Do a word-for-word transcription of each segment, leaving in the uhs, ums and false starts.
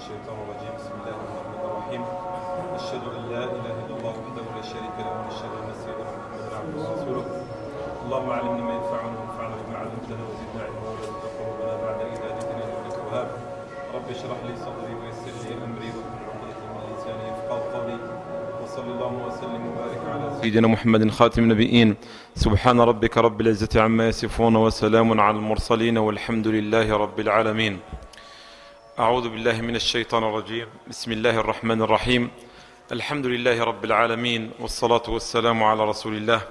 الشيطان الرجيم. بسم الله الرحمن الرحيم. أشهد أن لا إله إلا الله وحده لا شريك له وأشهد أن سيدنا محمدا عبده ورسوله. اللهم علمنا ما ينفعنا وانفعنا بما علمتنا وزدنا علما ولا تزغ قلوبنا بعد إذ هديتنا إنك وهاب. رب اشرح لي صدري ويسر لي أمري واحلل عقدة من لساني يفقهوا قولي. وصلى الله وسلم وبارك على سيدنا محمد خاتم النبيين. سبحان ربك رب العزة عما يصفون وسلام على المرسلين والحمد لله رب العالمين. أعوذ بالله من الشيطان الرجيم. بسم الله الرحمن الرحيم. الحمد لله رب العالمين والصلاة والسلام على رسول الله.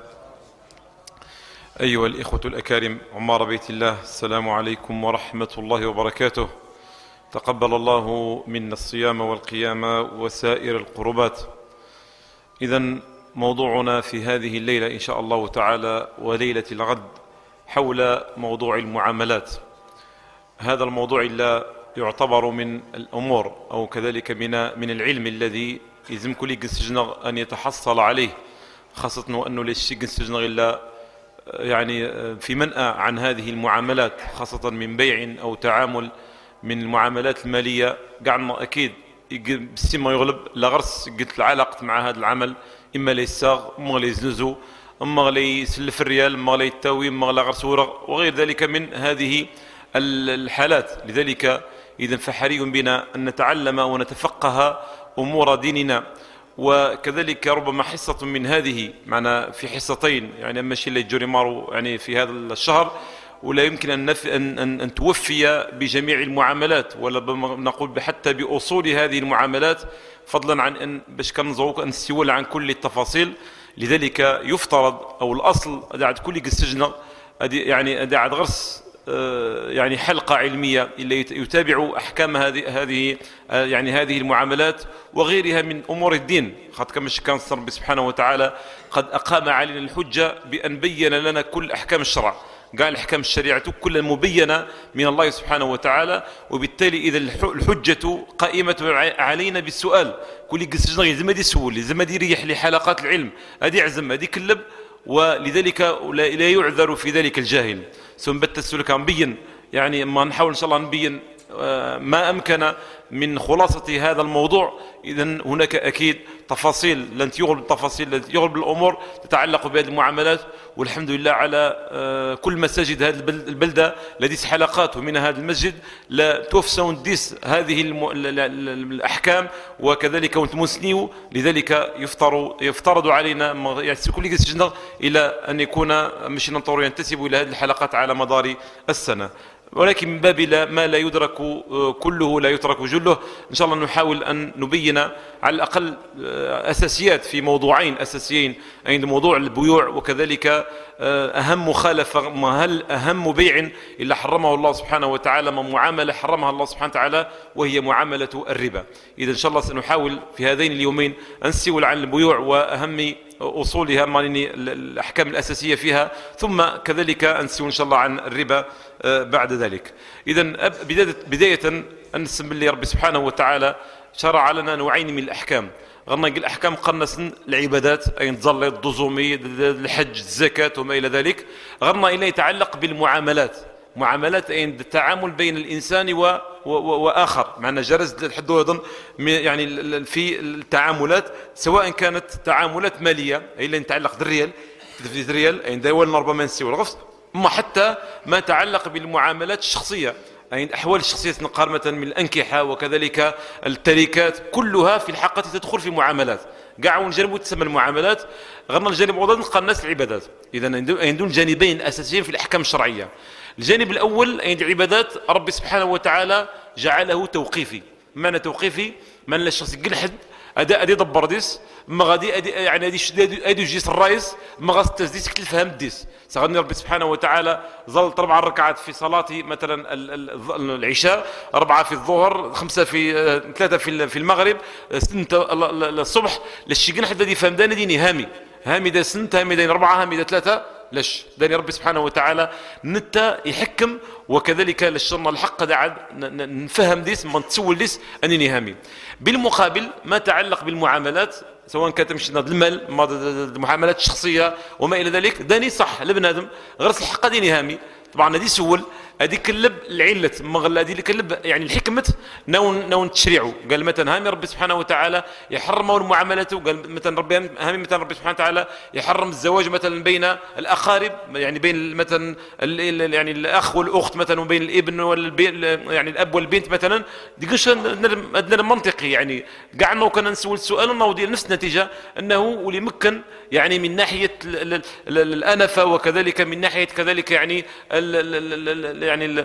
أيها الإخوة الأكارم عمار بيت الله، السلام عليكم ورحمة الله وبركاته. تقبل الله منا الصيام والقيام وسائر القربات. إذن موضوعنا في هذه الليلة إن شاء الله تعالى وليلة الغد حول موضوع المعاملات. هذا الموضوع إلا يعتبر من الأمور أو كذلك من من العلم الذي يلزم كل جنسجنا أن يتحصل عليه، خاصة أنه ليش جنسجنا إلا يعني في منأى عن هذه المعاملات، خاصة من بيع أو تعامل من المعاملات المالية. قعدنا أكيد بالسما يغلب لغرس قلت العلاقة مع هذا العمل، إما ليساغ إما ليزنزو إما ليسلف الريال إما ليتاوي إما لغرس ورق وغير ذلك من هذه الحالات. لذلك إذن فحري بنا أن نتعلم ونتفقه أمور ديننا، وكذلك ربما حصة من هذه معنا في حصتين، يعني أما شيء اللي يجري مارو يعني في هذا الشهر، ولا يمكن أن, نف... أن... أن... أن توفي بجميع المعاملات ولا نقول حتى بأصول هذه المعاملات، فضلا عن أن باش كنزوق أن نستولى عن كل التفاصيل. لذلك يفترض أو الأصل أدعد كل السجن يعني أدعد غرس يعني حلقة علمية اللي يتابع أحكام هذه هذه يعني هذه المعاملات وغيرها من أمور الدين، خاطر كما كان ربي سبحانه وتعالى قد أقام علينا الحجة بأن بين لنا كل أحكام الشرع، قال أحكام الشريعة كلها مبينة من الله سبحانه وتعالى، وبالتالي إذا الحجة قائمة علينا بالسؤال. كل قصة يلزم هذه سؤال، يلزم هذه يريح لحلقات العلم، هذه عزم هذه كلب، ولذلك لا يعذر في ذلك الجاهل. سنبت السلوك نبين يعني ما نحاول إن شاء الله نبين ما أمكن من خلاصة هذا الموضوع. إذن هناك أكيد تفاصيل لن يغلب التفاصيل لن يغلب الأمور تتعلق بهذه المعاملات، والحمد لله على كل مساجد هذه البلدة لديس حلقات، ومن هذا المسجد لا توفسون ديس هذه الأحكام وكذلك وانتمسنيو. لذلك يفترض يفترض علينا يعني كل سجن إلى أن يكون مش ننطر ينتسب إلى هذه الحلقات على مدار السنة، ولكن من باب ما لا يدرك كله لا يترك جله. إن شاء الله نحاول أن نبين على الأقل أساسيات في موضوعين أساسيين، عند موضوع البيوع وكذلك أهم مخالفة، ما هل أهم بيع إلا حرمه الله سبحانه وتعالى، ما معاملة حرمها الله سبحانه وتعالى وهي معاملة الربا. إذا إن شاء الله سنحاول في هذين اليومين أن نسول عن البيوع وأهم أصولها مالني الأحكام الأساسية فيها، ثم كذلك أنسوا إن شاء الله عن الربا بعد ذلك. إذن بداية أن نسم الله رب سبحانه وتعالى شرع لنا نوعين من الأحكام. غرنا الأحكام قرنسن العبادات أي نظل الضزومي الحج الزكاة وما إلى ذلك. غرنا إلى يتعلق بالمعاملات، معاملات أي التعامل بين الإنسان و و وآخر، معنا جرز الحد أيضا يعني في التعاملات، سواء كانت تعاملات مالية أي اللي يتعلق بالريال الريال أي دول ربما نسي والغفص، أما حتى ما يتعلق بالمعاملات الشخصية أي أحوال الشخصية نقارمة من الأنكحة وكذلك التركات، كلها في الحقيقة تدخل في المعاملات. قاعوا نجربوا تسمى المعاملات. غرنا الجانب الأول نلقى الناس العبادات. إذا عندهم جانبين أساسيين في الأحكام الشرعية. الجانب الأول عند العبادات ربي سبحانه وتعالى جعله توقيفي. معنى توقيفي؟ معنى الشخص يقول حد أداء أدي دبر ديس ما غادي أدي يعني أدي أدي جيس الرئيس ما غاس تزديس كل فهم ديس. سغني ربي سبحانه وتعالى ظل أربع ركعات في صلاة مثلا العشاء، أربعة في الظهر، خمسة في ثلاثة في في المغرب، سنة الصبح للشيقين حتى دي فهم داني ديني هامي هامي دا سنة هامي دا أربعة هامي دا ثلاثة ليش داني ربي سبحانه وتعالى نتا يحكم، وكذلك للشرنا الحق دعد نفهم ديس ما نتسول ديس أنني هامي. بالمقابل ما تعلق بالمعاملات سواء كانت مش المال المعاملات الشخصية وما إلى ذلك، داني صح لابن آدم غرس الحق ديني هامي. طبعا هذه سول هذيك اللب العلة مغل هذيك اللب يعني الحكمة نون نون تشريعه. قال مثلا هامي ربي سبحانه وتعالى يحرم المعاملات، قال مثلا ربي هامي مثلا ربي سبحانه وتعالى يحرم الزواج مثلا بين الأقارب، يعني بين مثلا يعني الأخ والأخت مثلا، وبين الابن والبين يعني الأب والبنت مثلا. ديكش أدنى المنطقي يعني قعدنا وكنا نسول السؤال ونوضي نفس النتيجة، أنه ولي مكن يعني من ناحية الأنفة وكذلك من ناحية كذلك يعني يعني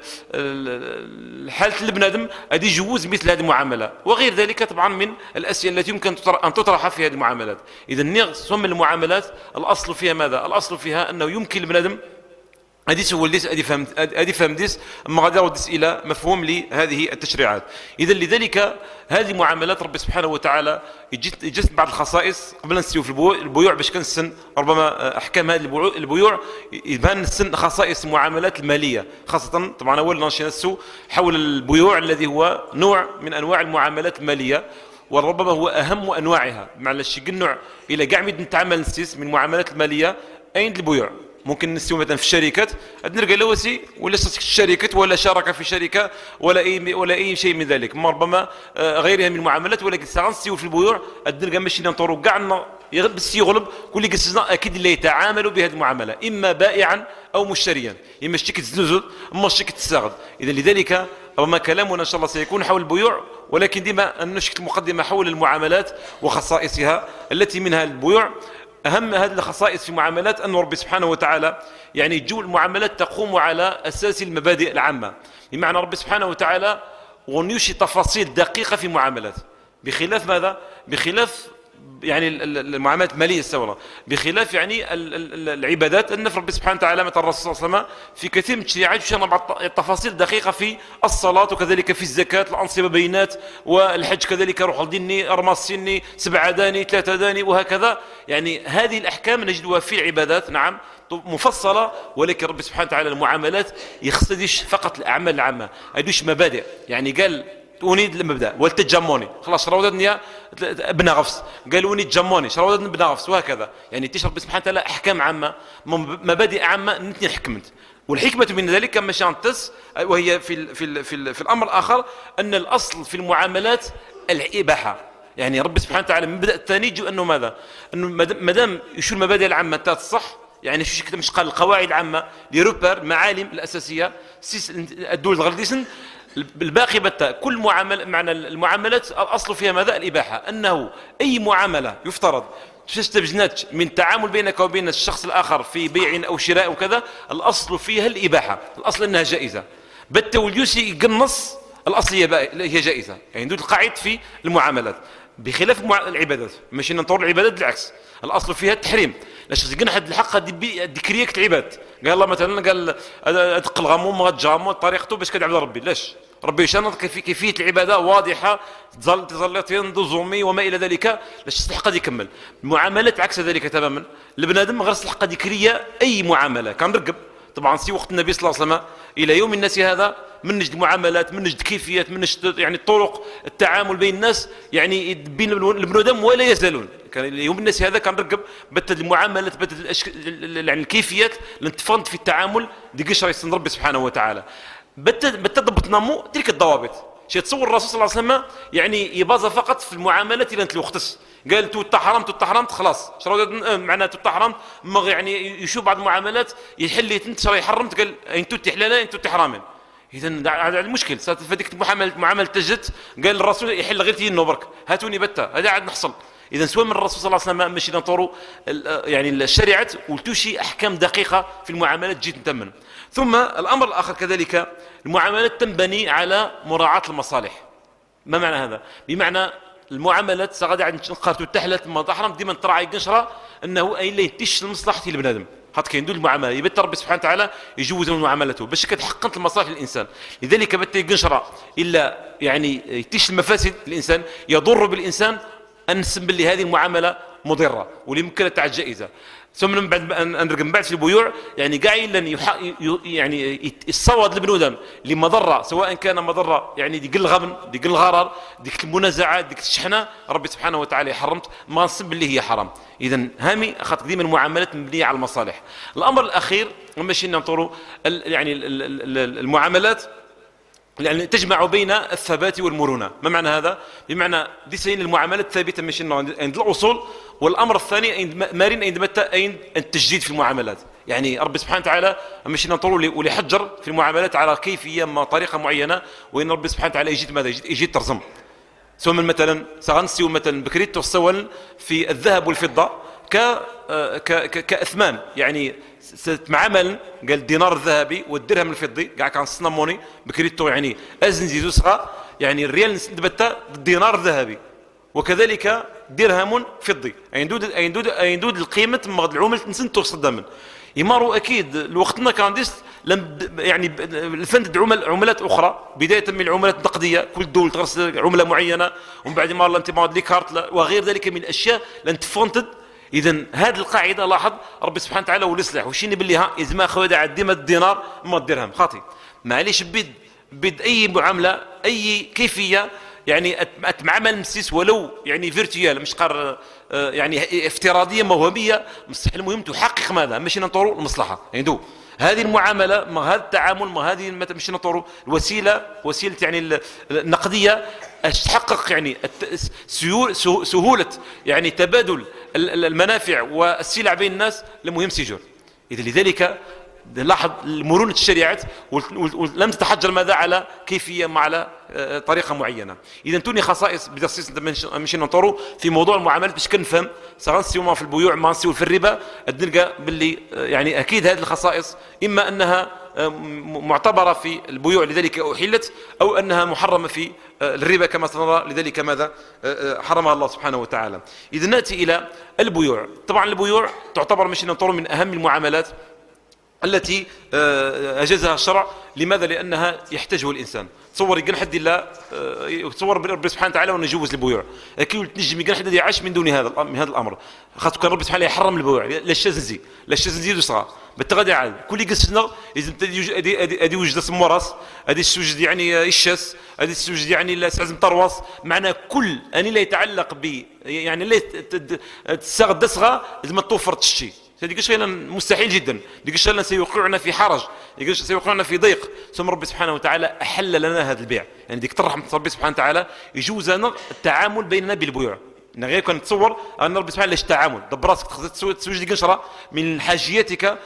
حالة البنادم أدي جوز مثل هذه المعاملة وغير ذلك طبعا من الأسئلة التي يمكن أن تطرح في هذه المعاملات. إذا نغصم المعاملات الأصل فيها ماذا؟ الأصل فيها أنه يمكن البنادم أدي سول ديس أدي فهم أدي فهم ديس أما غادي أوديس إلى مفهوم لهذه التشريعات. إذا لذلك هذه معاملات ربي سبحانه وتعالى يجت بعض الخصائص قبل نسيو في البيوع باش كنسن ربما أحكام هذه البيوع يبان نسن خصائص المعاملات المالية خاصة. طبعا أول نمشي نسو حول البيوع الذي هو نوع من أنواع المعاملات المالية وربما هو أهم أنواعها، مع الشيء النوع إلى قاع ميد نتعامل نسيس من المعاملات المالية أين البيوع. ممكن نسيو مثلا في الشركات نلقى لوسي ولا شركة ولا شارك في شركة ولا اي ولا اي شيء من ذلك، ما ربما غيرها من المعاملات. ولكن سنسيو في البيوع نلقى ماشي نطوروا كاع بس يغلب كل قصصنا اكيد اللي يتعاملوا بهذه المعامله اما بائعا او مشتريا، اما شركه تزلزل اما شركه تستغد. اذا لذلك ربما كلامنا ان شاء الله سيكون حول البيوع، ولكن ديما نشكل مقدمه حول المعاملات وخصائصها التي منها البيوع. أهم هذه الخصائص في المعاملات أن ربي سبحانه وتعالى يعني جو المعاملات تقوم على أساس المبادئ العامة، بمعنى ربي سبحانه وتعالى ونيوشي تفاصيل دقيقة في المعاملات، بخلاف ماذا؟ بخلاف يعني المعاملات المالية السورة، بخلاف يعني العبادات. أن ربي سبحانه وتعالى مثل الرسول صلى الله عليه وسلم في كثير من التشريعات يشرع بعض التفاصيل دقيقة في الصلاة وكذلك في الزكاة، الأنصبة بينات، والحج كذلك روح الديني أرماس سني سبعة داني ثلاثة داني وهكذا. يعني هذه الأحكام نجدها في العبادات نعم مفصلة، ولكن ربي سبحانه وتعالى المعاملات يخصدش فقط الأعمال العامة، أدوش مبادئ. يعني قال أونيد المبدأ والتجموني خلاص شراودني ابن غفص، قال أونيد جموني شراودني ابن غفص وهكذا. يعني تشرب سبحانه وتعالى أحكام عامة مبادئ عامة نتني حكمت. والحكمة من ذلك كما شانتس وهي في ال في ال في, ال في الأمر الآخر أن الأصل في المعاملات الإباحة. يعني ربي سبحانه وتعالى من بدأ الثاني جو أنه ماذا؟ أنه مدام يشو المبادئ العامة تات الصح، يعني شو مش قال القواعد العامة لروبر معالم الأساسية سيس الدول الغرديسن الباقي بتا كل معاملة. معنى المعاملات الأصل فيها ماذا؟ الإباحة. أنه أي معاملة يفترض تستبجنات من تعامل بينك وبين الشخص الآخر في بيع أو شراء وكذا، الأصل فيها الإباحة، الأصل أنها جائزة. بتا واليوسي يقنص الأصل هي جائزة. يعني دول القاعدة في المعاملات بخلاف العبادات. ماشي نطور العبادات بالعكس الأصل فيها التحريم. لاش تقن حد الحق ديكريك العباد. قال الله مثلا قال ادق الغموم غتجامو طريقته باش كتعبد ربي. لاش ربي يشنط كيفيه العباده واضحه تظل تظل تنظمي وما الى ذلك. لاش تستحق يكمل المعاملات عكس ذلك تماما. البنادم غير تستحق ذكريه اي معامله كنرقب طبعا سي وقت النبي صلى الله عليه وسلم الى يوم الناس هذا من نجد معاملات من نجد كيفيات من نجد يعني طرق التعامل بين الناس يعني بين البنودم ولا يزالون. كان يوم الناس هذا كان رقب بتد المعاملات بتد الأشك... يعني الكيفيات لنتفند في التعامل دي قشره يسن ربي سبحانه وتعالى بتد بتضبط نمو تلك الضوابط. شي تصور الرسول صلى الله عليه وسلم يعني يبازا فقط في المعاملات اللي انت وختص قال تو تحرمت تحرمت خلاص شرا معناته تحرمت ما يعني يشوف بعض المعاملات يحل انت شرا حرمت قال انتو تحلالا انتو تحرامين. اذا هذا المشكل صارت فديك المعامله معامله تجت قال الرسول يحل غير تينو برك هاتوني بتا هذا عاد نحصل. اذا سواء من الرسول صلى الله عليه وسلم ماشي نطوروا يعني الشريعه ولتوشي احكام دقيقه في المعاملات جيت نتمن. ثم الامر الاخر كذلك المعاملات تنبني على مراعاه المصالح. ما معنى هذا؟ بمعنى المعاملات سغادي عند نقارتو تحلت ما تحرم ديما تراعي قنشره انه اي لا يتيش لمصلحه البنادم. خاطر كاين دول المعامله يبت ربي سبحانه وتعالى يجوز من معاملته باش كتحقق المصالح للانسان. لذلك بت قنشره الا يعني يتيش المفاسد الانسان يضر بالانسان أنسب باللي هذه المعاملة مضرة واللي يمكن تاع الجائزة. ثم من بعد من بعد في البيوع يعني كاع لن يعني يصوت البنودم لمضره، سواء كان مضره يعني ديك الغبن ديك الغرر ديك المنازعه ديك الشحنه، ربي سبحانه وتعالى حرمت ما نصب اللي هي حرام. اذا هامي خاطر ديما المعاملات مبنيه على المصالح. الامر الاخير ماشي نطوروا يعني المعاملات يعني تجمع بين الثبات والمرونه. ما معنى هذا؟ بمعنى دي سين المعاملات ثابته ماشي عند الاصول، والامر الثاني عند مارين عند عند التجديد في المعاملات. يعني ربي سبحانه وتعالى ماشي نطولوا ولي حجر في المعاملات على كيفيه ما طريقه معينه، وان ربي سبحانه وتعالى يجيد ماذا؟ يجيد, يجيد ترزم. ثم مثلا سغنسيو مثلا بكريت تستول في الذهب والفضه ك كاثمان، يعني معامل قال الدينار الذهبي والدرهم الفضي كاع كان صنموني بكريتو، يعني ازن زيزو صغا يعني الريال نسبته الدينار الذهبي، وكذلك درهم فضي يندود يندود يندود القيمه العمله نسنتو صدامن يمارو. اكيد لوقتنا كان ديس لم يعني الفند عمل عملات اخرى، بدايه من العملات النقديه كل دوله ترسل عمله معينه، ومن بعد ما انت لي كارت وغير ذلك من الاشياء لن تفونتد. اذا هذه القاعده لاحظ ربي سبحانه وتعالى والإصلاح وشيني باللي ها اذا ما خذ عدي ما الدينار ما الدرهم خاطي معليش بيد بيد اي معامله اي كيفيه يعني اتمعامل مسيس ولو يعني فيرتيال مش قار يعني افتراضيه موهميه مستحيل. المهم تحقق ماذا؟ ماشي نطوروا المصلحه يعني دو هذه المعامله ما هذا التعامل ما هذه مش نطوروا الوسيله وسيله يعني النقديه تحقق يعني سهوله يعني تبادل المنافع والسلع بين الناس المهم سيجور. اذا لذلك لاحظ مرونة الشريعات ولم تتحجر ماذا على كيفية مع على طريقة معينة. إذا توني خصائص بدرسيس مشي نطوروا في موضوع المعاملات باش كنفهم سغنسيو ما في البيوع ما نسيو في الربا نلقى باللي يعني أكيد هذه الخصائص إما أنها معتبرة في البيوع لذلك أحلت، أو أنها محرمة في الربا كما سنرى لذلك ماذا حرمها الله سبحانه وتعالى. إذا نأتي إلى البيوع، طبعا البيوع تعتبر مشي نطوروا من أهم المعاملات التي أجازها الشرع. لماذا؟ لأنها يحتاجه الإنسان. تصور يقن حد الله تصور ربي سبحانه وتعالى ونجوز البيوع أكيد تنجم يقن حد يعيش من دون هذا من هذا الأمر. خاطر كان ربي سبحانه يحرم البيوع لا الشاذ لا الشاذ صغار بالتغادي عاد كل يقصنا لازم ادي ادي ادي وجد اسم راس ادي السوجد يعني الشاس ادي السوجد يعني لا سعزم طرواس معنى كل اني لا يتعلق ب يعني لا تستغد صغا لازم توفر تشتي. هذيك الشيء مستحيل جدا، ديك الشيء سيوقعنا في حرج، ديك الشيء سيوقعنا في ضيق. ثم ربي سبحانه وتعالى احل لنا هذا البيع، يعني ديك ترحم ربي سبحانه وتعالى يجوز لنا التعامل بيننا بالبيوع. غير كان تصور ان ربي سبحانه ليش تعامل دبر راسك تسوج ديك نشره من حاجيتك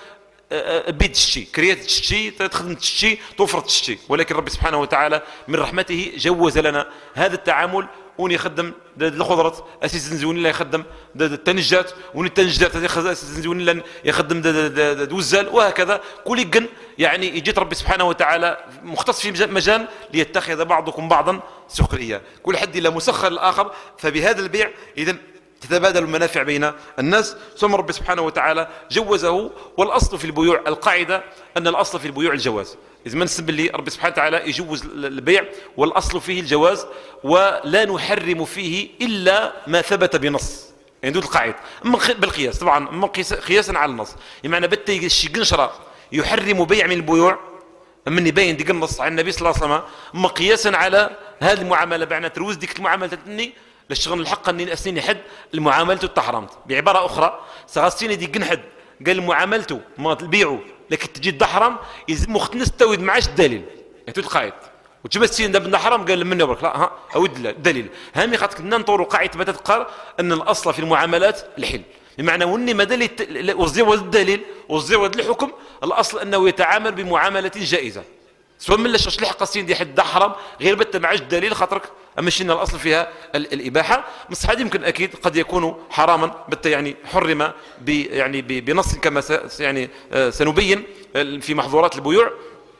بيد تشتي كريات تشتي تخدم تشتي توفر تشتي، ولكن ربي سبحانه وتعالى من رحمته جوز لنا هذا التعامل وني يخدم الخضرة اساس زنزوني لا يخدم التنجات وني التنجات اساس زنزوني لا يخدم دوزال وهكذا. كل يقن يعني يجي ربي سبحانه وتعالى مختص في مجال ليتخذ بعضكم بعضا سخريا، كل حد لا مسخر الاخر. فبهذا البيع اذا تتبادل المنافع بين الناس. ثم ربي سبحانه وتعالى جوزه. والاصل في البيوع القاعده ان الاصل في البيوع الجواز. إذا ما نسب اللي ربي سبحانه وتعالى يجوز البيع والأصل فيه الجواز، ولا نحرم فيه إلا ما ثبت بنص يعني دون القاعدة بالقياس طبعا من قياسا على النص. بمعنى بت الشيء شرع يحرم بيع من البيوع من يبين ديك النص عن النبي صلى الله عليه وسلم مقياسا على هذه المعاملة بعنا تروز ديك المعاملة تتني للشغل الحق اني اسني حد المعاملة تحرمت. بعبارة أخرى سغسيني ديك حد قال معاملته ما تبيعه لكن تجي تحرم إذا مخت نستوي معاش الدليل يعني القاعد وتبسين ده بنا حرام قال من يبرك لا ها اود الدليل هامي خاطر كنا نطوروا قاعده بتا تقر ان الاصل في المعاملات الحل. بمعنى وني ما دليل وزيود الدليل وزيود الحكم الاصل انه يتعامل بمعامله جائزه سواء من لاش لحق السين دي حد حرام غير بتا معاش الدليل خاطرك اما شينا الاصل فيها الاباحه. مصحاد يمكن اكيد قد يكون حراما بتا يعني حرم ب يعني بنص كما يعني سنبين في محظورات البيوع،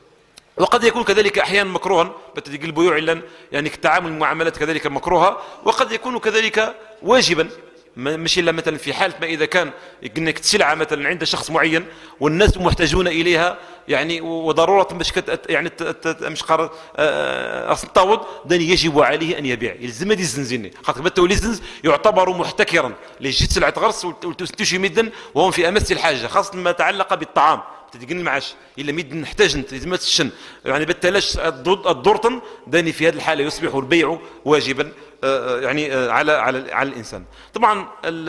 وقد يكون كذلك احيانا مكروها بتدق البيوع الا يعني التعامل المعاملات كذلك مكروهه، وقد يكون كذلك واجبا مش إلا مثلا في حالة ما إذا كان إنك سلعة مثلا عند شخص معين والناس محتاجون إليها يعني وضرورة مش كت يعني مش قرر أصلا تعوض داني يجب عليه أن يبيع يلزم هذه الزنزينة خاطر بتو ليزنز يعتبر محتكرا لجيت سلعة غرس وتمشي مدا وهم في أمس الحاجة خاصة ما تعلق بالطعام تدقن المعاش الا ميد نحتاج انت لازم تشن يعني بالتلاش الضرطن داني في هذه الحاله يصبح البيع واجبا يعني على على على الانسان. طبعا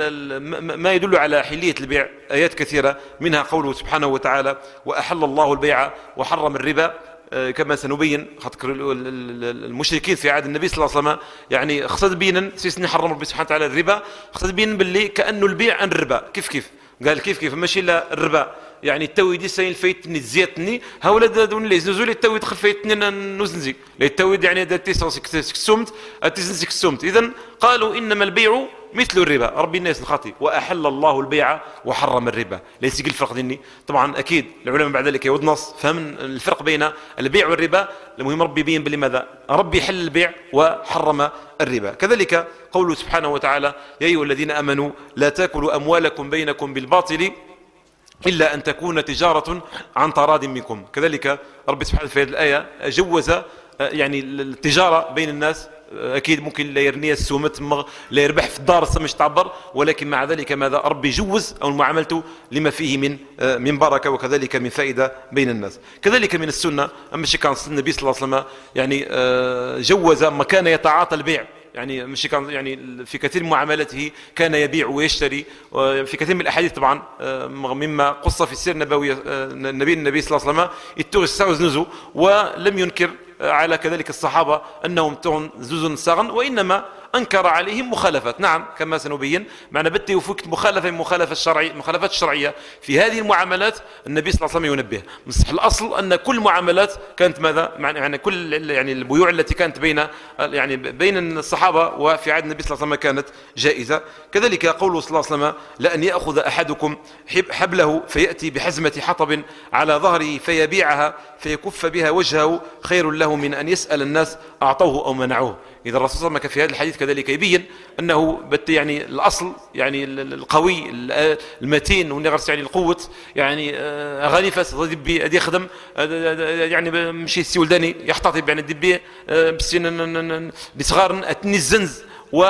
ما يدل على حليه البيع ايات كثيره منها قوله سبحانه وتعالى واحل الله البيع وحرم الربا كما سنبين خاطر المشركين في عهد النبي صلى الله عليه وسلم يعني خصد بينا سيسني حرم ربي سبحانه وتعالى الربا خصد بينا باللي كانه البيع عن الربا كيف كيف قال كيف كيف ماشي الا الربا يعني التوي دي سين فايتني زيتني هؤلاء دون لي زوزولي التوي دخل فايتني نوزنزي التوي يعني دا تيسوس كسومت اتيزنسي كسومت اذا قالوا انما البيع مثل الربا ربي الناس الخاطي واحل الله البيع وحرم الربا ليس يقل الفرق ديني طبعا اكيد العلماء بعد ذلك يود نص فهم الفرق بين البيع والربا المهم ربي يبين بلماذا ربي حل البيع وحرم الربا. كذلك قوله سبحانه وتعالى يا ايها الذين امنوا لا تاكلوا اموالكم بينكم بالباطل إلا أن تكون تجارة عن تراض منكم. كذلك رب سبحانه في هذه الآية جوز يعني التجارة بين الناس أكيد ممكن لا يرني السومة لا يربح في الدار مش تعبر ولكن مع ذلك ماذا ربي جوز أو معاملته لما فيه من من بركة وكذلك من فائدة بين الناس. كذلك من السنة أما شيء كان النبي صلى الله عليه وسلم يعني جوز ما كان يتعاطى البيع يعني مش كان يعني في كثير من معاملاته كان يبيع ويشتري في كثير من الاحاديث طبعا مما قص في السيره النبويه النبي النبي صلى الله عليه وسلم يتوغ نزو ولم ينكر على كذلك الصحابه انهم تون زوز ساغن وانما انكر عليهم مخالفات. نعم كما سنبين معنى بت يفك مخالفه مخالفه الشرعيه مخالفات الشرعيه في هذه المعاملات النبي صلى الله عليه وسلم ينبه. مصح الاصل ان كل المعاملات كانت ماذا يعني كل يعني البيوع التي كانت بين يعني بين الصحابه وفي عهد النبي صلى الله عليه وسلم كانت جائزه. كذلك قوله صلى الله عليه وسلم لان ياخذ احدكم حبله فياتي بحزمه حطب على ظهره فيبيعها فيكف بها وجهه خير له من ان يسال الناس اعطوه او منعوه. إذا الرسول صلى الله عليه وسلم في هذا الحديث كذلك يبين أنه بت يعني الأصل يعني القوي المتين ونغرس يعني القوة يعني أغاني فاس دبي أدي خدم يعني مشي السولداني يحتطب يعني دبي بسين بصغار أتني الزنز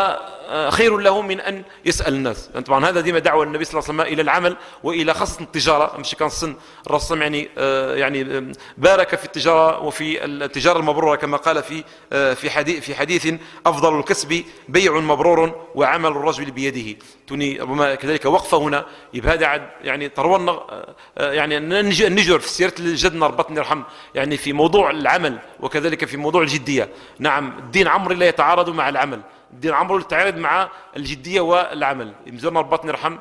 وخير له من أن يسأل الناس. طبعا هذا ديما دعوة النبي صلى الله عليه وسلم إلى العمل وإلى خاصة التجارة مش كان صن الرسول يعني يعني بارك في التجارة وفي التجارة المبرورة كما قال في في حديث في حديث أفضل الكسب بيع مبرور وعمل الرجل بيده. توني ربما كذلك وقفة هنا يبقى هذا يعني ترونا يعني النجر في سيرة الجدنا ربطني يرحم يعني في موضوع العمل وكذلك في موضوع الجدية. نعم الدين عمري لا يتعارض مع العمل الدين عمره يتعارض مع الجديه والعمل. مزورنا ربطنا يرحم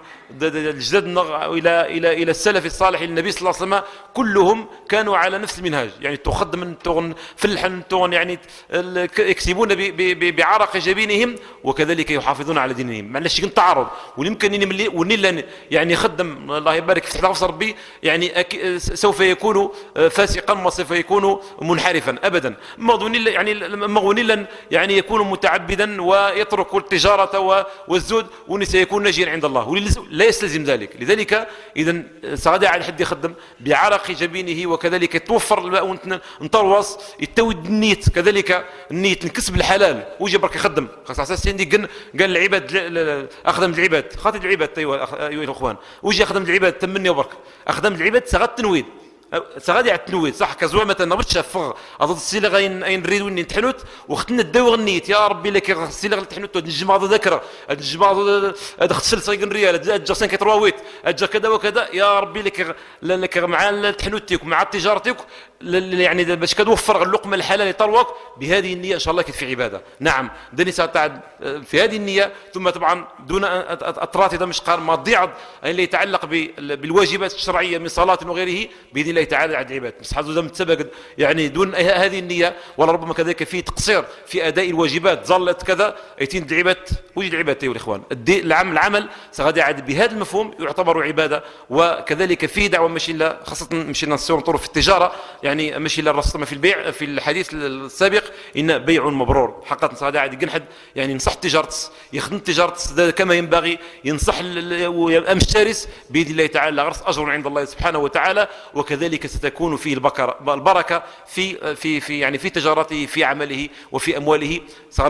الجدد الى الى الى السلف الصالح للنبي صلى الله عليه وسلم كلهم كانوا على نفس المنهاج يعني تخدم تغن فلحن تغن يعني يكسبون بعرق جبينهم وكذلك يحافظون على دينهم. معلش كنت تعارض ويمكن ونلا يعني يخدم الله يبارك في تحت ربي يعني سوف يكون فاسقا وسوف يكون منحرفا ابدا ما يعني ما يعني يكون متعبدا ويترك التجارة والزود وسيكون ناجيا عند الله لا يستلزم ذلك. لذلك إذا صعد على حد يخدم بعرق جبينه وكذلك يتوفر الماء ونطروس يتود النيت كذلك النيت نكسب الحلال ويجي برك يخدم خاص اساس عندي قال قال العباد اخدم العباد خاطر العباد ايها ايها الاخوان ويجي يخدم العباد تمني وبرك اخدم العباد صغت تنويد سغادي على التنويد صح كزوع مثلا نبغي تشفغ اضد السيله غين اين نريد وني نتحنوت وختنا الدو غنيت يا ربي لك السيله غل تحنوت نجمع ذكر نجمع هذا خسل صايغن ريال اجا سان كترويت اجا كذا وكذا يا ربي لك لك مع التحنوتك مع تجارتك يعني باش كتوفر اللقمه الحلال طروك بهذه النيه ان شاء الله كتفي عباده. نعم دني ساعه في هذه النيه ثم طبعا دون اطراط اذا مش قال ما تضيع اللي يتعلق بالواجبات الشرعيه من صلاه وغيره باذن الله الله تعالى على العباد مسح زم تسبق يعني دون هذه النية، ولا ربما كذلك في تقصير في أداء الواجبات ظلت كذا يتين العباد وجد العباد يا الإخوان. العمل العمل سغادي عاد بهذا المفهوم يعتبر عبادة. وكذلك في دعوة ماشي لا خاصة ماشي نصير في التجارة يعني ماشي لا الرسول في البيع في الحديث السابق إن بيع مبرور حقا سغادي عاد ينحد يعني ينصح التجارة يخدم التجارة كما ينبغي، ينصح المشترس بإذن الله تعالى غرس أجر عند الله سبحانه وتعالى، وكذلك ستكون فيه البركة في في في يعني في تجارته في عمله وفي أمواله.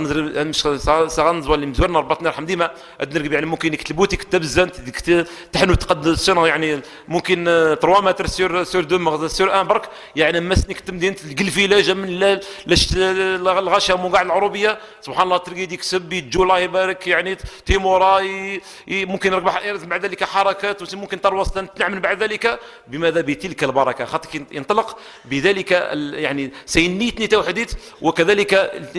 سغنزول مزورنا ربطنا الحمد لله أدنى يعني ممكن يكتبوتي كتاب الزنت تحنو تقد السنة يعني ممكن ثلاثة متر سور سور دو مغز سور ان برك يعني مسني كتب مدينة القلفيلة من لاش الغاشة موقع العروبية سبحان الله تلقي ديك سبي جو الله يبارك يعني تيمورا ممكن يربح بعد ذلك حركات وممكن تروس نعمل بعد ذلك بماذا بتلك البركة خاطر ينطلق بذلك يعني سينيتني توحديت، وكذلك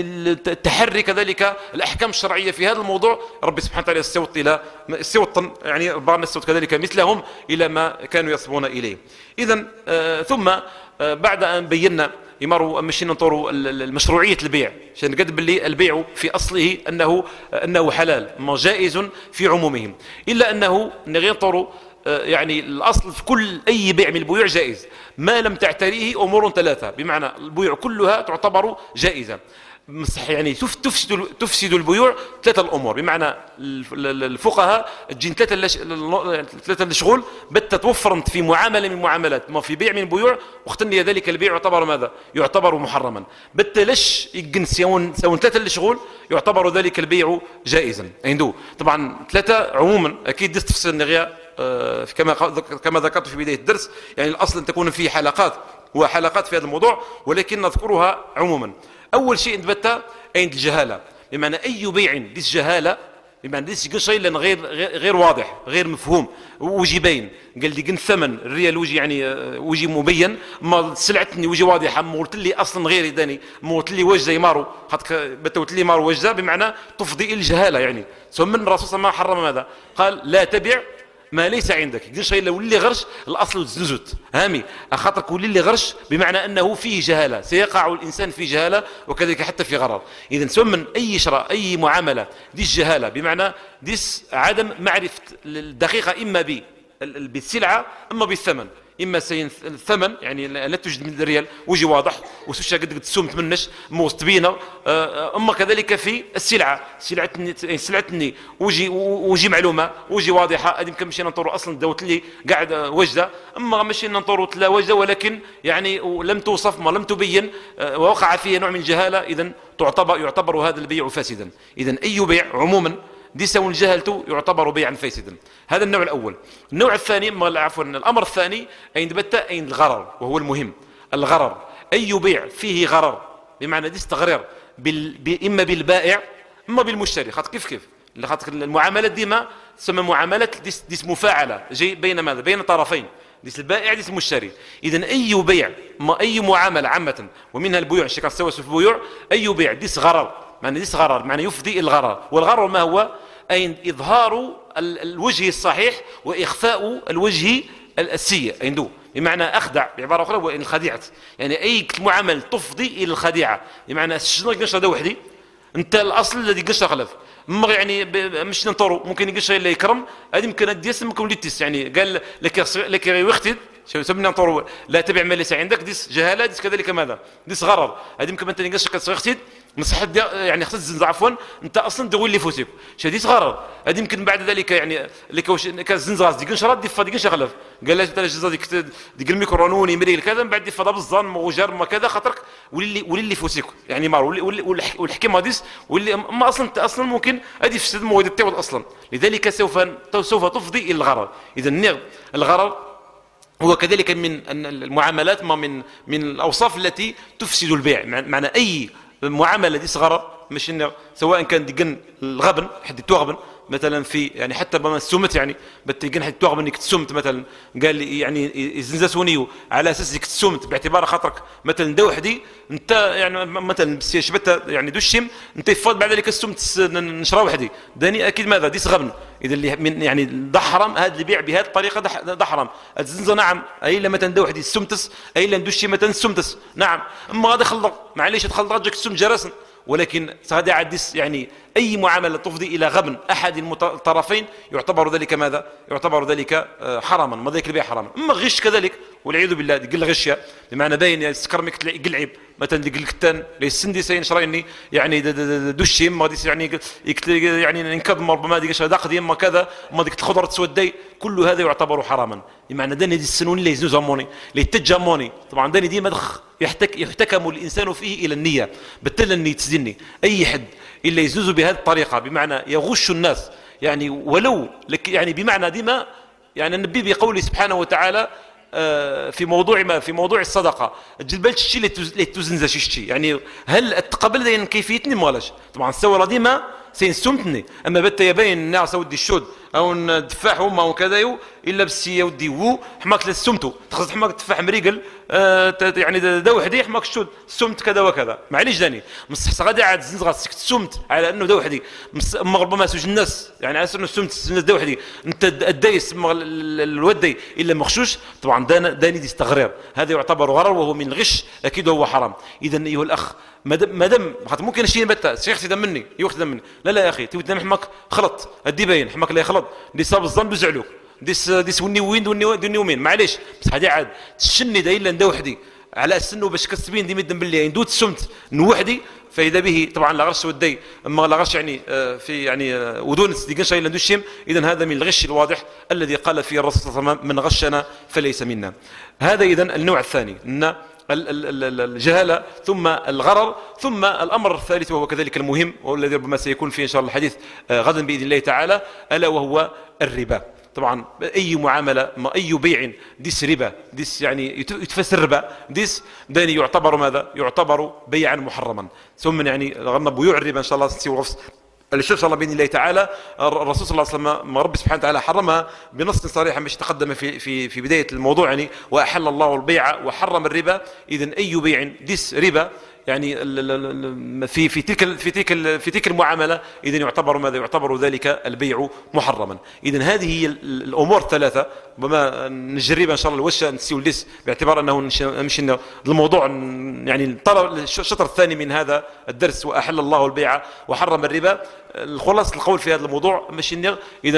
التحري كذلك الأحكام الشرعية في هذا الموضوع ربي سبحانه وتعالى يستوط إلى استوطن يعني بعض السوط كذلك مثلهم إلى ما كانوا يصبون إليه. إذن آه ثم آه بعد أن بينا يمروا مشينا نطوروا المشروعية البيع عشان قد باللي البيع في أصله أنه أنه حلال ما جائز في عمومهم، إلا أنه نغير طوروا يعني الأصل في كل أي بيع من البيوع جائز ما لم تعتريه أمور ثلاثة، بمعنى البيوع كلها تعتبر جائزة يعني تفسد تفسد البيوع ثلاثة الأمور، بمعنى الفقهاء تجين ثلاثة ثلاثة الشغل بت توفرت في معاملة من معاملات ما في بيع من البيوع واختني ذلك البيع يعتبر ماذا؟ يعتبر محرما. بت لش يجنس سون سون ثلاثة الشغل يعتبر ذلك البيع جائزا عنده. طبعا ثلاثة عموما أكيد تفصل نغيا كما كما ذكرت في بداية الدرس يعني الأصل أن تكون في حلقات وحلقات في هذا الموضوع، ولكن نذكرها عموما. أول شيء نثبتها عند الجهالة، بمعنى أي بيع ديس جهالة بمعنى ديس شيء لأن غير غير واضح غير مفهوم وجي باين قال لي قن ثمن الريال وجي يعني وجي مبين ما سلعتني وجي واضحة ما قلت لي أصلا غير يداني ما قلت لي وجه مارو خاطر بتقول لي مارو وجه بمعنى تفضي الجهالة يعني. ثم الرسول صلى الله عليه وسلم حرم ماذا؟ قال لا تبع ما ليس عندك يقول شيء لو اللي غرش الأصل زنزت هامي خاطر كل اللي غرش بمعنى أنه فيه جهالة سيقع الإنسان في جهالة وكذلك حتى في غرر. إذن ثم أي شراء أي معاملة ديس جهالة بمعنى ديس عدم معرفة الدقيقة إما بالسلعة أما بالثمن، إما الثمن يعني لا توجد من الريال وجي واضح وسوشا قد قد سومت منش موست بينا، أما كذلك في السلعة سلعتني سلعتني وجي وجي معلومة وجي واضحة هذه يمكن مشينا نطوروا أصلا دوت لي قاعد وجدة، أما مشينا نطوروا لا وجدة ولكن يعني لم توصف ما لم تبين ووقع فيه نوع من الجهالة، إذن تعتبر يعتبر هذا البيع فاسدا. إذن أي بيع عموما دي سون جهلته يعتبر بيعا فاسدا. هذا النوع الأول. النوع الثاني عفوا الأمر الثاني أين بت أين الغرر وهو المهم. الغرر أي بيع فيه غرر بمعنى دي تغرير بال... إما بالبائع إما بالمشتري خاطر كيف كيف خاطر المعاملات ديما تسمى معاملات ديس, ديس مفاعلة جاي بين ماذا؟ بين طرفين ديس البائع ديس المشتري. إذن أي بيع ما أي معاملة عامة ومنها البيوع الشيء كان في البيوع أي بيع ديس غرر معنى ديس غرر معنى يفضي الغرر. والغرر ما هو؟ أي إظهار الوجه الصحيح وإخفاء الوجه السيء عنده، بمعنى أخدع بعبارة أخرى وإن الخديعة يعني أي معاملة تفضي إلى الخديعة، بمعنى الشجرة قشرة ده وحدي أنت الأصل الذي قشرة خلف ما يعني مش ننطروا ممكن يقشرة اللي يكرم هذه يمكن أديس ممكن وليتس يعني قال لك لك يختد شو سمينا نطروا لا تبع ما ليس عندك ديس جهالة ديس كذلك ماذا؟ ديس غرر هذه يمكن أنت نقشرة كتختد مصح يعني خص الزنز عفوا انت اصلا تقول لي فوسيك شدي صغار هذه يمكن بعد ذلك يعني لك واش كالزنز راس ديك شرات دي فديك شغلف قال لك انت الجزا ديك ديك الميكرونوني مري كذا من بعد دي فضا بالظن وجر ما كذا خاطرك ولي ولي فوسيك يعني مار والحكيم هذيس واللي ما اصلا انت اصلا ممكن هذه فسد مواد التوت اصلا لذلك سوف سوف تفضي الى الغرر. اذا الغرر هو كذلك من المعاملات ما من من الاوصاف التي تفسد البيع، معنى اي معامله دي صغرر ماشي سواء كان ديجن الغبن حد توغبن مثلا في يعني حتى بما السمت يعني بتيجن حد توغبن انك تسمت مثلا قال لي يعني يزنزسونيو على اساس انك تسمت باعتبار خاطرك مثلا دا وحدي انت يعني مثلا شبت يعني دوشيم انت يفضل بعد ذلك السمت نشرا وحدي داني اكيد ماذا ديس غبن اذا اللي من يعني ده حرام هذا اللي بيع بهذه الطريقه ده حرام الزنزه نعم اي لما تندو وحدي السمتس اي لما دوشي مثلا السمتس نعم اما غادي خلط معليش تخلط رجك السم جرسن ولكن هذا عدس يعني أي معاملة تفضي إلى غبن أحد الطرفين يعتبر ذلك ماذا؟ يعتبر ذلك حراما ما ذلك البيع حراما أما غش كذلك والعياذ بالله قل غشيا بمعنى باين سكرمك قل عيب مثلا قل كتان ليس سندي سين شرايني يعني دوشي ما غادي يعني يعني نكضم ربما ديك شهادة ديما ما كذا ما ديك الخضر تسودي كل هذا يعتبر حراما بمعنى داني دي السنون اللي يزنوز اموني اللي يتجاموني طبعا داني ديما يحتك يحتكم الانسان فيه الى النيه بالتالي النيه تزني اي حد الا يزوز بهذه الطريقه بمعنى يغش الناس يعني ولو لك يعني بمعنى ديما يعني النبي بقوله سبحانه وتعالى في موضوع ما في موضوع الصدقه جبلت الشيء اللي تزنز شيء يعني هل تقبل ذي كيفيتني مالاش طبعا السوره ديما سينسمتني اما بت يبين الناس ودي الشود او ندفاح هما وكذا الا بس يودي وو حماك للسمتو تخص حماك تفاح مريقل آه يعني دا وحدي حماك الشود سمت كذا وكذا معليش داني مصح غادي عاد زنز غاسك تسمت على انه دا وحدي اما ربما سوج الناس يعني على انه سمت الناس دا وحدي انت الدايس الودي الا مغشوش طبعا داني داني دي استغرار هذا يعتبر غرر وهو من الغش اكيد هو حرام اذا ايها الاخ ما دام ما دام ممكن شيء بتا شيخ تدم مني يوقت مني لا لا يا اخي تودي حماك خلط ادي باين حماك لا يخلط دي صاب الظن بزعلوك ديس ديس وني وين دوني دوني ومين معليش بس هذه عاد تشني دا الا ندا وحدي على السن باش كسبين دي مدن باللي ندوت السمت نوحدي فاذا به طبعا لا غش ودي اما لا غش يعني في يعني ودونس دي شيء ندوشيم اذا هذا من الغش الواضح الذي قال فيه الرسول صلى الله عليه وسلم من غشنا فليس منا هذا اذا النوع الثاني ان الجهاله ثم الغرر ثم الامر الثالث وهو كذلك المهم والذي ربما سيكون فيه ان شاء الله الحديث غدا باذن الله تعالى الا وهو الربا طبعا اي معامله ما اي بيع ديس ربا ديس يعني يتفسر الربا ديس داني يعتبر ماذا يعتبر بيعا محرما ثم يعني غنى بيوع الربا ان شاء الله نسيو غفص الشيء ان شاء الله باذن الله تعالى الرسول صلى الله عليه وسلم ربي سبحانه وتعالى حرمها بنص صريح مش تقدم في في في بدايه الموضوع يعني واحل الله البيع وحرم الربا اذا اي بيع ديس ربا يعني في في تلك في تلك في تلك المعامله اذا يعتبر ماذا يعتبر ذلك البيع محرما اذا هذه هي الامور الثلاثه بما نجربها ان شاء الله الوش نسيو الليس باعتبار انه مش الموضوع يعني طلب الشطر الثاني من هذا الدرس واحل الله البيع وحرم الربا الخلاصه القول في هذا الموضوع مش اذا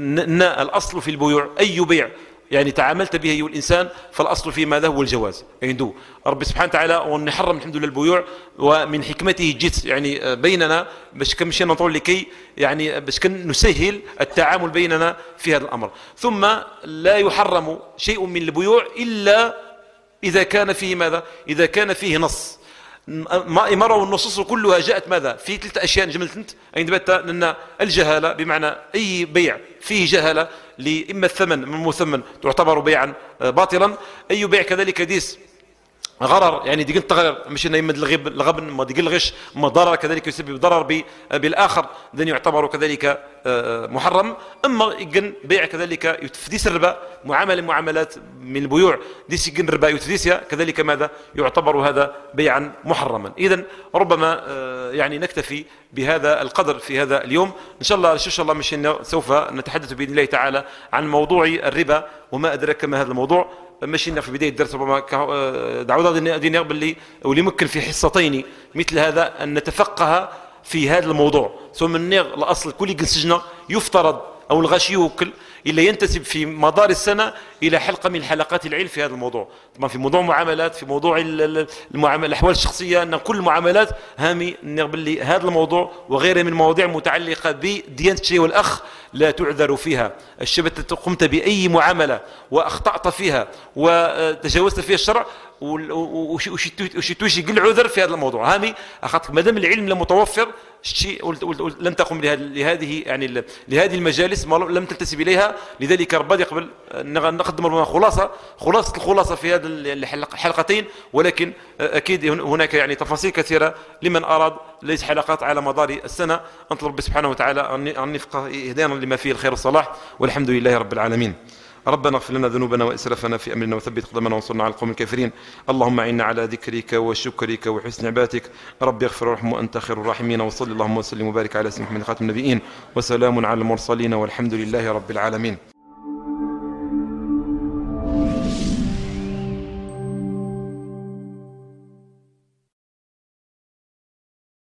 الاصل في البيوع اي بيع يعني تعاملت به أيها الإنسان فالأصل في ماذا هو الجواز عنده ربي سبحانه وتعالى ونحرم الحمد لله البيوع ومن حكمته جيت يعني بيننا باش كمشي نطول لكي يعني باش نسهل التعامل بيننا في هذا الأمر ثم لا يحرم شيء من البيوع إلا إذا كان فيه ماذا إذا كان فيه نص ما مروا النصوص كلها جاءت ماذا في ثلاث أشياء جملت عند بت لأن الجهالة بمعنى أي بيع فيه جهالة لإما الثمن من المثمن تعتبر بيعا باطلا أي بيع كذلك ديس غرر يعني دي قلت غرر مش انه يمد الغب الغبن ما دي الغش ما ضرر كذلك يسبب ضرر بالاخر ذن يعتبر كذلك محرم اما يقن بيع كذلك يتفديس الربا معامله معاملات من البيوع ديس يقن الربا يتفديسها كذلك ماذا يعتبر هذا بيعا محرما اذا ربما يعني نكتفي بهذا القدر في هذا اليوم ان شاء الله ان شاء الله مش سوف نتحدث باذن الله تعالى عن موضوع الربا وما ادراك ما هذا الموضوع مشينا في بداية الدرس ربما دعوة دين يقبل لي وليمكن في حصتين مثل هذا أن نتفقه في هذا الموضوع ثم النيغ الأصل كل جنسجنا يفترض أو الغاشي يوكل إلا ينتسب في مدار السنة إلى حلقة من حلقات العلم في هذا الموضوع طبعا في موضوع معاملات في موضوع المعاملات الأحوال الشخصية أن كل المعاملات هامي نقبل لي هذا الموضوع وغيره من مواضيع متعلقة بديانة الشيء والأخ لا تعذر فيها الشبت قمت بأي معاملة وأخطأت فيها وتجاوزت فيها الشرع وشتوشي قل عذر في هذا الموضوع هامي أخذت ما دام العلم لم متوفر شيء لن تقم لهذه يعني لهذه المجالس ما لم تلتسب اليها فيها. لذلك ربما يقبل نقدم ربما خلاصة خلاصة الخلاصة في هذه الحلقتين، ولكن أكيد هناك يعني تفاصيل كثيرة لمن أراد ليس حلقات على مدار السنة. أنطلب سبحانه وتعالى أن يفقه إهدانا لما فيه الخير والصلاح، والحمد لله رب العالمين. ربنا اغفر لنا ذنوبنا وإسرافنا في أمرنا وثبت قدمنا وانصرنا على القوم الكافرين. اللهم إنا على ذكرك وشكرك وحسن عبادتك. ربي اغفر وارحم وأنت خير الراحمين. وصلى اللهم وسلم وبارك على سيدنا محمد خاتم النبيين، وسلام على المرسلين والحمد لله رب العالمين.